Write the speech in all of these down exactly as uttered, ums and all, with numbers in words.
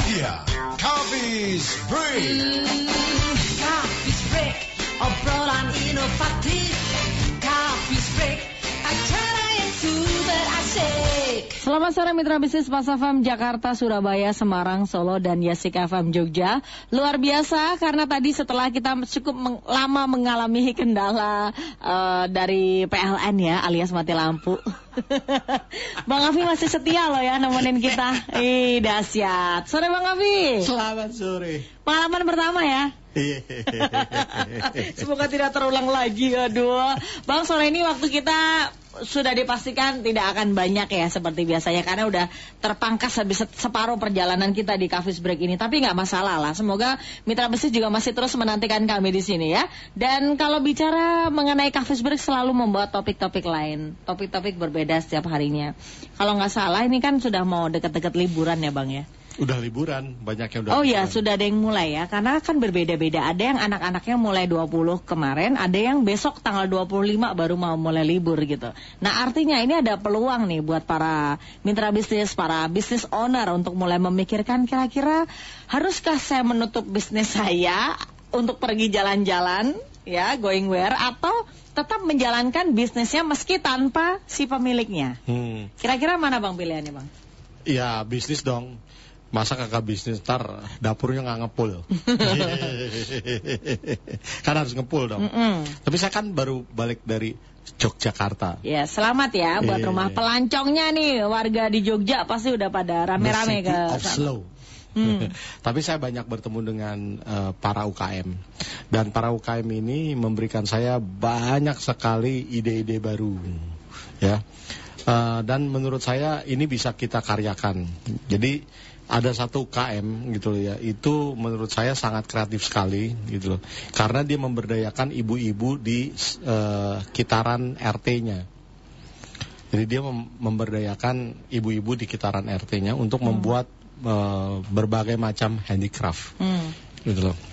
dia Coffee's Break. Mm, Coffee's Break, obrolan inovatif. Coffee's Break, acara yang super asik. Selamat sore mitra bisnis Pas F M Jakarta, Surabaya, Semarang, Solo, dan Yasik F M Jogja. Luar biasa karena tadi setelah kita cukup meng- lama mengalami kendala uh, dari P L N ya, alias mati lampu. Bang Afi masih setia loh ya nemenin kita. Ih, dahsyat. Sore Bang Afi. Selamat sore. Pengalaman pertama ya. Semoga tidak terulang lagi. Aduh. Bang, sore ini waktu kita sudah dipastikan tidak akan banyak ya seperti biasanya karena udah terpangkas habis separuh perjalanan kita di Coffee's Break ini. Tapi nggak masalah lah. Semoga mitra bisnis juga masih terus menantikan kami di sini ya. Dan kalau bicara mengenai Coffee's Break selalu membawa topik-topik lain, topik-topik berbeda setiap harinya. Kalau nggak salah ini kan sudah mau deket-deket liburan ya Bang ya. Udah liburan, banyak yang udah Oh liburan. ya, sudah ada yang mulai ya. Karena kan berbeda-beda. Ada yang anak-anaknya mulai dua puluh kemarin, ada yang besok tanggal dua puluh lima baru mau mulai libur gitu. Nah, artinya ini ada peluang nih buat para mitra bisnis, para business owner untuk mulai memikirkan kira-kira haruskah saya menutup bisnis saya untuk pergi jalan-jalan ya, going where, atau tetap menjalankan bisnisnya meski tanpa si pemiliknya. Hmm. Kira-kira mana Bang pilihannya Bang? Ya bisnis dong. Masa kakak bisnis ntar dapurnya nggak ngepul. Kan harus ngepul dong. Mm-mm. Tapi saya kan baru balik dari Yogyakarta. Ya, selamat ya buat Iya. rumah pelancongnya nih. Warga di Jogja pasti udah pada rame-rame The ke City of sana. Slow. Hmm. Tapi saya banyak bertemu dengan uh, para U K M. Dan para U K M ini memberikan saya banyak sekali ide-ide baru. Ya. Uh, dan menurut saya ini bisa kita karyakan. Jadi ada satu U K M gitu loh ya, itu menurut saya sangat kreatif sekali gitu loh, karena dia memberdayakan ibu-ibu di uh, kitaran R T-nya. Jadi dia mem- memberdayakan ibu-ibu di kitaran R T-nya untuk hmm. membuat uh, berbagai macam handicraft hmm. gitu loh.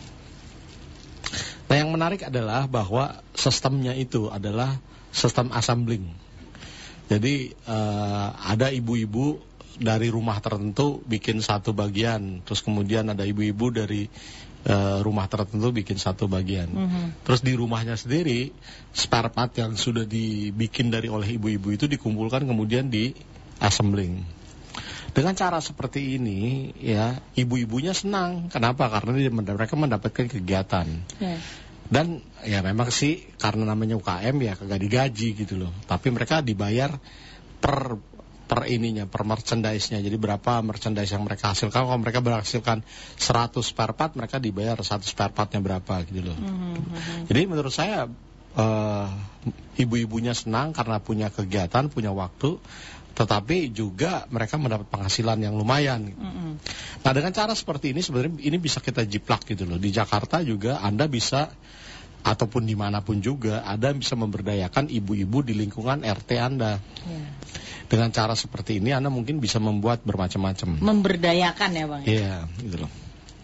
Nah yang menarik adalah bahwa sistemnya itu adalah sistem assembling. Jadi uh, ada ibu-ibu dari rumah tertentu bikin satu bagian, terus kemudian ada ibu-ibu dari uh, rumah tertentu bikin satu bagian. Mm-hmm. Terus di rumahnya sendiri spare part yang sudah dibikin dari oleh ibu-ibu itu dikumpulkan kemudian di assembling. Dengan cara seperti ini ya ibu-ibunya senang. Kenapa? Karena dia, mereka mendapatkan kegiatan. Yeah. Dan ya memang sih karena namanya U K M ya kagak digaji gitu loh. Tapi mereka dibayar per per ininya, per merchandise-nya. Jadi berapa merchandise yang mereka hasilkan. Kalau mereka berhasilkan seratus spare part, mereka dibayar satu spare part-nya berapa gitu loh. Mm-hmm. Jadi menurut saya uh, ibu-ibunya senang karena punya kegiatan, punya waktu, tetapi juga mereka mendapat penghasilan yang lumayan. Mm-hmm. Nah dengan cara seperti ini sebenarnya ini bisa kita jiplak gitu loh. Di Jakarta juga Anda bisa, ataupun dimanapun juga Anda bisa memberdayakan ibu-ibu di lingkungan R T Anda. Yeah. Dengan cara seperti ini Anda mungkin bisa membuat bermacam-macam. Memberdayakan ya Bang? Iya, yeah, gitu loh.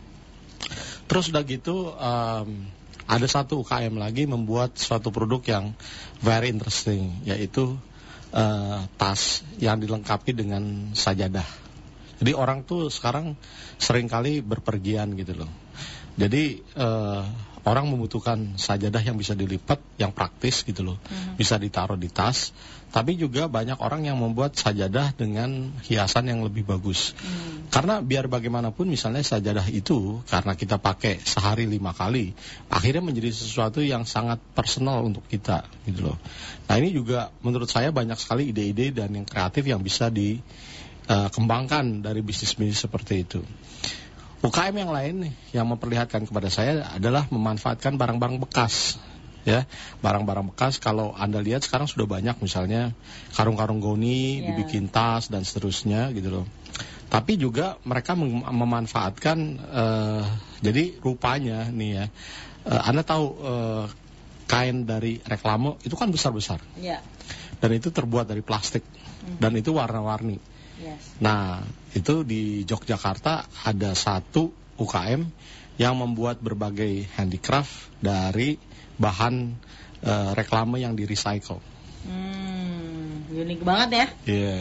Terus udah gitu um, ada satu U K M lagi membuat suatu produk yang very interesting, yaitu uh, tas yang dilengkapi dengan sajadah. Jadi orang tuh sekarang seringkali berpergian gitu loh. Jadi uh, orang membutuhkan sajadah yang bisa dilipat, yang praktis gitu loh, mm-hmm. bisa ditaruh di tas. Tapi juga banyak orang yang membuat sajadah dengan hiasan yang lebih bagus. Mm. Karena biar bagaimanapun misalnya sajadah itu karena kita pakai sehari lima kali, akhirnya menjadi sesuatu yang sangat personal untuk kita gitu loh. Nah ini juga menurut saya banyak sekali ide-ide dan yang kreatif yang bisa dikembangkan uh, dari bisnis-bisnis seperti itu. U K M yang lain yang memperlihatkan kepada saya adalah memanfaatkan barang-barang bekas. Ya, barang-barang bekas kalau Anda lihat sekarang sudah banyak, misalnya karung-karung goni yeah. dibikin tas dan seterusnya gitu loh. Tapi juga mereka mem- memanfaatkan uh, jadi rupanya nih ya, uh, Anda tahu uh, kain dari reklame itu kan besar-besar. Yeah. Dan itu terbuat dari plastik mm-hmm. dan itu warna-warni. Yes. Nah, itu di Yogyakarta ada satu U K M yang membuat berbagai handicraft dari bahan uh, reklame yang di recycle. Hmm, unik banget ya. Iya. Yeah.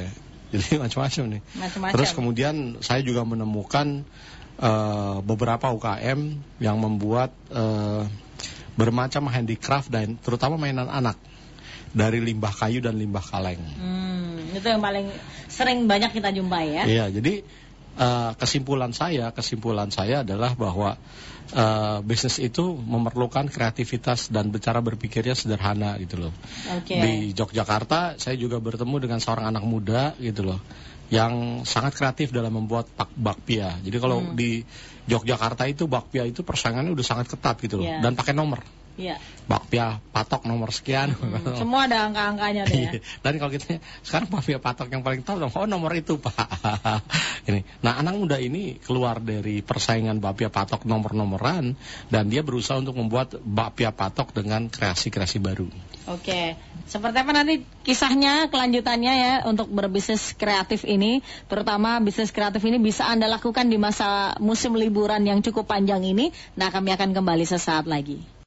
Jadi macam-macam nih. Macam-macam. Terus kemudian saya juga menemukan uh, beberapa U K M yang membuat uh, bermacam handicraft dan terutama mainan anak dari limbah kayu dan limbah kaleng. Hmm, itu yang paling sering banyak kita jumpai ya. Iya, jadi uh, kesimpulan saya, kesimpulan saya adalah bahwa uh, bisnis itu memerlukan kreativitas dan cara berpikirnya sederhana gitu loh. Oke. Di Yogyakarta saya juga bertemu dengan seorang anak muda gitu loh, yang sangat kreatif dalam membuat pak bakpia. Jadi kalau Hmm. di Yogyakarta itu bakpia itu persaingannya udah sangat ketat gitu loh, Yeah. dan pakai nomor. Iya. Bakpia patok nomor sekian. Hmm, semua ada angka-angkanya deh ya. Iya. Dan kalau kita sekarang bakpia patok yang paling top, oh nomor itu Pak. Ini. Nah anak muda ini keluar dari persaingan bakpia patok nomor-nomoran dan dia berusaha untuk membuat bakpia patok dengan kreasi-kreasi baru. Oke, seperti apa nanti kisahnya, kelanjutannya ya untuk berbisnis kreatif ini, terutama bisnis kreatif ini bisa Anda lakukan di masa musim liburan yang cukup panjang ini. Nah, kami akan kembali sesaat lagi.